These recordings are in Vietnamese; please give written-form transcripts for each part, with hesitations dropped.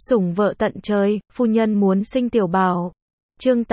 Sủng vợ tận trời, phu nhân muốn sinh tiểu bảo. Chương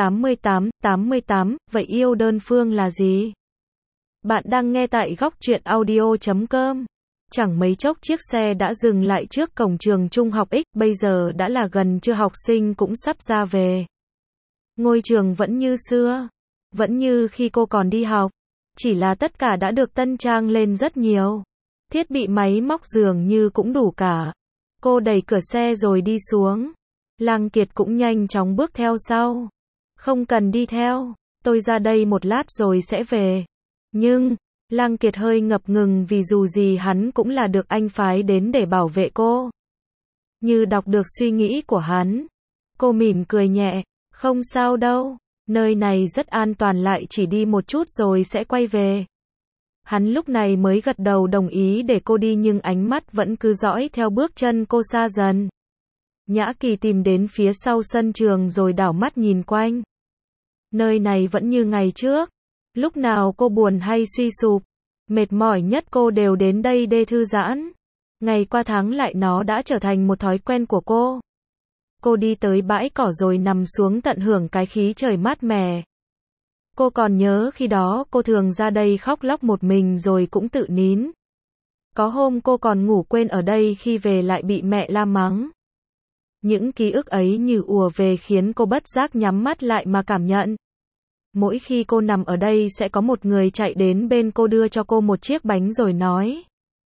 88, vậy yêu đơn phương là gì? Bạn đang nghe tại góc truyện audio.com. Chẳng mấy chốc chiếc xe đã dừng lại trước cổng trường trung học X, bây giờ đã là gần trưa, học sinh cũng sắp ra về. Ngôi trường vẫn như xưa, vẫn như khi cô còn đi học, chỉ là tất cả đã được tân trang lên rất nhiều. Thiết bị máy móc dường như cũng đủ cả. Cô đẩy cửa xe rồi đi xuống. Lang Kiệt cũng nhanh chóng bước theo sau. Không cần đi theo, tôi ra đây một lát rồi sẽ về. Nhưng, Lang Kiệt hơi ngập ngừng vì dù gì hắn cũng là được anh phái đến để bảo vệ cô. Như đọc được suy nghĩ của hắn. Cô mỉm cười nhẹ, không sao đâu, nơi này rất an toàn, lại chỉ đi một chút rồi sẽ quay về. Hắn lúc này mới gật đầu đồng ý để cô đi, nhưng ánh mắt vẫn cứ dõi theo bước chân cô xa dần. Nhã Kỳ tìm đến phía sau sân trường rồi đảo mắt nhìn quanh. Nơi này vẫn như ngày trước. Lúc nào cô buồn hay suy sụp, mệt mỏi nhất cô đều đến đây để thư giãn. Ngày qua tháng lại nó đã trở thành một thói quen của cô. Cô đi tới bãi cỏ rồi nằm xuống tận hưởng cái khí trời mát mẻ. Cô còn nhớ khi đó cô thường ra đây khóc lóc một mình rồi cũng tự nín. Có hôm cô còn ngủ quên ở đây, khi về lại bị mẹ la mắng. Những ký ức ấy như ùa về khiến cô bất giác nhắm mắt lại mà cảm nhận. Mỗi khi cô nằm ở đây sẽ có một người chạy đến bên cô đưa cho cô một chiếc bánh rồi nói: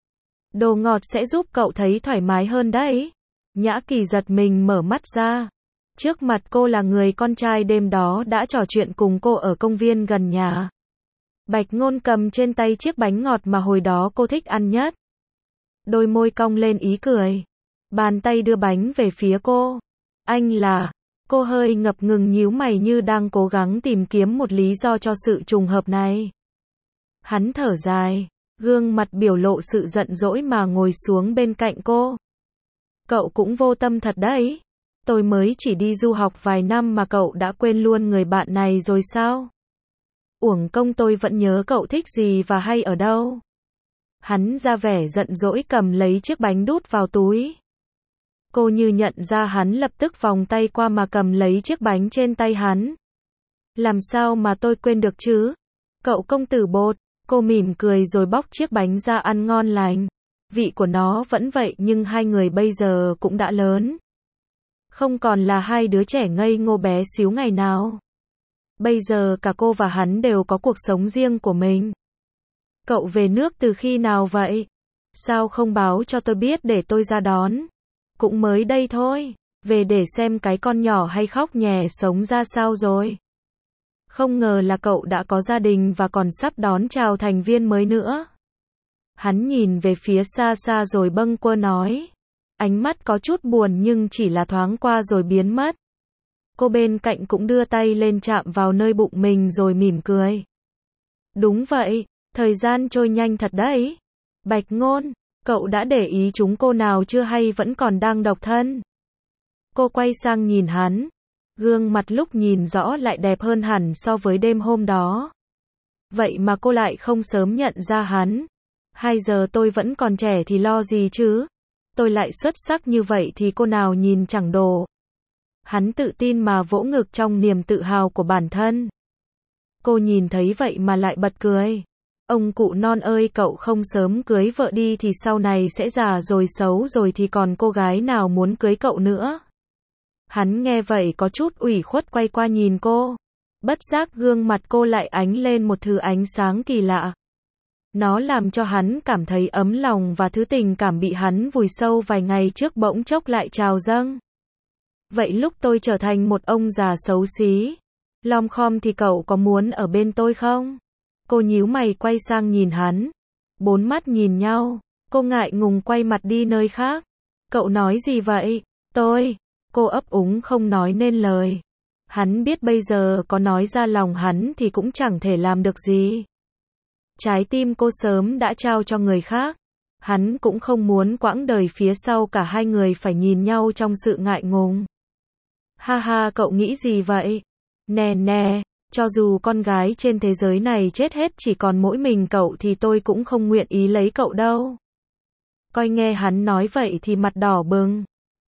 đồ ngọt sẽ giúp cậu thấy thoải mái hơn đấy. Nhã Kỳ giật mình mở mắt ra. Trước mặt cô là người con trai đêm đó đã trò chuyện cùng cô ở công viên gần nhà. Bạch Ngôn cầm trên tay chiếc bánh ngọt mà hồi đó cô thích ăn nhất. Đôi môi cong lên ý cười. Bàn tay đưa bánh về phía cô. Anh là... Cô hơi ngập ngừng nhíu mày như đang cố gắng tìm kiếm một lý do cho sự trùng hợp này. Hắn thở dài, gương mặt biểu lộ sự giận dỗi mà ngồi xuống bên cạnh cô. Cậu cũng vô tâm thật đấy. Tôi mới chỉ đi du học vài năm mà cậu đã quên luôn người bạn này rồi sao? Uổng công, tôi vẫn nhớ cậu thích gì và hay ở đâu. Hắn ra vẻ giận dỗi cầm lấy chiếc bánh đút vào túi. Cô như nhận ra hắn, lập tức vòng tay qua mà cầm lấy chiếc bánh trên tay hắn. Làm sao mà tôi quên được chứ? Cậu công tử bột. Cô mỉm cười rồi bóc chiếc bánh ra ăn ngon lành. Vị của nó vẫn vậy, nhưng hai người bây giờ cũng đã lớn. Không còn là hai đứa trẻ ngây ngô bé xíu ngày nào. Bây giờ cả cô và hắn đều có cuộc sống riêng của mình. Cậu về nước từ khi nào vậy? Sao không báo cho tôi biết để tôi ra đón? Cũng mới đây thôi. Về để xem cái con nhỏ hay khóc nhè sống ra sao rồi. Không ngờ là cậu đã có gia đình và còn sắp đón chào thành viên mới nữa. Hắn nhìn về phía xa xa rồi bâng quơ nói. Ánh mắt có chút buồn nhưng chỉ là thoáng qua rồi biến mất. Cô bên cạnh cũng đưa tay lên chạm vào nơi bụng mình rồi mỉm cười. Đúng vậy, thời gian trôi nhanh thật đấy. Bạch Ngôn, cậu đã để ý chúng cô nào chưa hay vẫn còn đang độc thân? Cô quay sang nhìn hắn. Gương mặt lúc nhìn rõ lại đẹp hơn hẳn so với đêm hôm đó. Vậy mà cô lại không sớm nhận ra hắn. 2 giờ tôi vẫn còn trẻ thì lo gì chứ? Tôi lại xuất sắc như vậy thì cô nào nhìn chẳng đổ. Hắn tự tin mà vỗ ngực trong niềm tự hào của bản thân. Cô nhìn thấy vậy mà lại bật cười. Ông cụ non ơi, cậu không sớm cưới vợ đi thì sau này sẽ già rồi xấu rồi thì còn cô gái nào muốn cưới cậu nữa. Hắn nghe vậy có chút ủy khuất quay qua nhìn cô. Bất giác gương mặt cô lại ánh lên một thứ ánh sáng kỳ lạ. Nó làm cho hắn cảm thấy ấm lòng và thứ tình cảm bị hắn vùi sâu vài ngày trước bỗng chốc lại trào dâng. Vậy lúc tôi trở thành một ông già xấu xí, lom khom thì cậu có muốn ở bên tôi không? Cô nhíu mày quay sang nhìn hắn. 4 mắt nhìn nhau, cô ngại ngùng quay mặt đi nơi khác. Cậu nói gì vậy? Cô ấp úng không nói nên lời. Hắn biết bây giờ có nói ra lòng hắn thì cũng chẳng thể làm được gì. Trái tim cô sớm đã trao cho người khác. Hắn cũng không muốn quãng đời phía sau cả hai người phải nhìn nhau trong sự ngại ngùng. Ha ha, cậu nghĩ gì vậy? Nè, cho dù con gái trên thế giới này chết hết chỉ còn mỗi mình cậu thì tôi cũng không nguyện ý lấy cậu đâu. Coi nghe hắn nói vậy thì mặt đỏ bừng.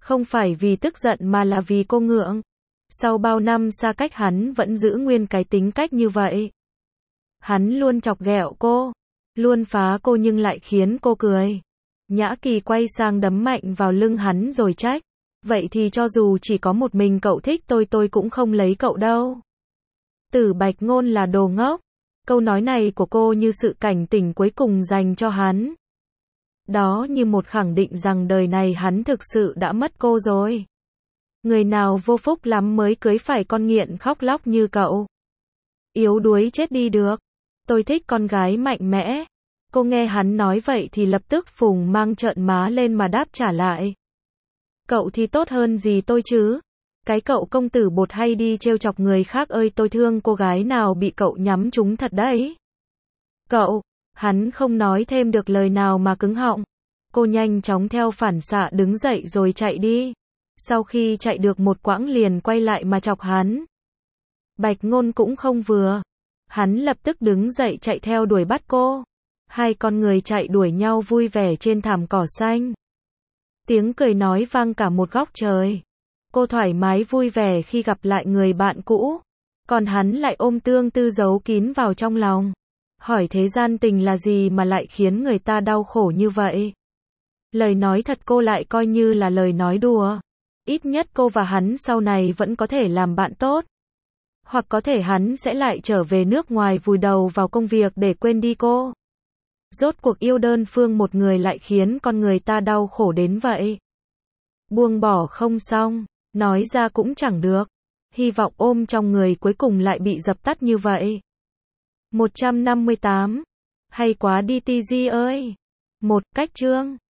Không phải vì tức giận mà là vì cô ngượng. Sau bao năm xa cách hắn vẫn giữ nguyên cái tính cách như vậy. Hắn luôn chọc ghẹo cô, luôn phá cô nhưng lại khiến cô cười. Nhã Kỳ quay sang đấm mạnh vào lưng hắn rồi trách. Vậy thì cho dù chỉ có một mình cậu thích tôi cũng không lấy cậu đâu. Tử Bạch Ngôn là đồ ngốc. Câu nói này của cô như sự cảnh tỉnh cuối cùng dành cho hắn. Đó như một khẳng định rằng đời này hắn thực sự đã mất cô rồi. Người nào vô phúc lắm mới cưới phải con nghiện khóc lóc như cậu. Yếu đuối chết đi được. Tôi thích con gái mạnh mẽ. Cô nghe hắn nói vậy thì lập tức phùng mang trợn má lên mà đáp trả lại. Cậu thì tốt hơn gì tôi chứ? Cái cậu công tử bột hay đi trêu chọc người khác ơi, tôi thương cô gái nào bị cậu nhắm trúng thật đấy. Cậu, hắn không nói thêm được lời nào mà cứng họng. Cô nhanh chóng theo phản xạ đứng dậy rồi chạy đi. Sau khi chạy được một quãng liền quay lại mà chọc hắn. Bạch Ngôn cũng không vừa. Hắn lập tức đứng dậy chạy theo đuổi bắt cô. Hai con người chạy đuổi nhau vui vẻ trên thảm cỏ xanh. Tiếng cười nói vang cả một góc trời. Cô thoải mái vui vẻ khi gặp lại người bạn cũ. Còn hắn lại ôm tương tư giấu kín vào trong lòng. Hỏi thế gian tình là gì mà lại khiến người ta đau khổ như vậy? Lời nói thật cô lại coi như là lời nói đùa. Ít nhất cô và hắn sau này vẫn có thể làm bạn tốt. Hoặc có thể hắn sẽ lại trở về nước ngoài vùi đầu vào công việc để quên đi cô. Rốt cuộc yêu đơn phương một người lại khiến con người ta đau khổ đến vậy. Buông bỏ không xong, nói ra cũng chẳng được. Hy vọng ôm trong người cuối cùng lại bị dập tắt như vậy. 158. Hay quá đi TG ơi. Một cách chương.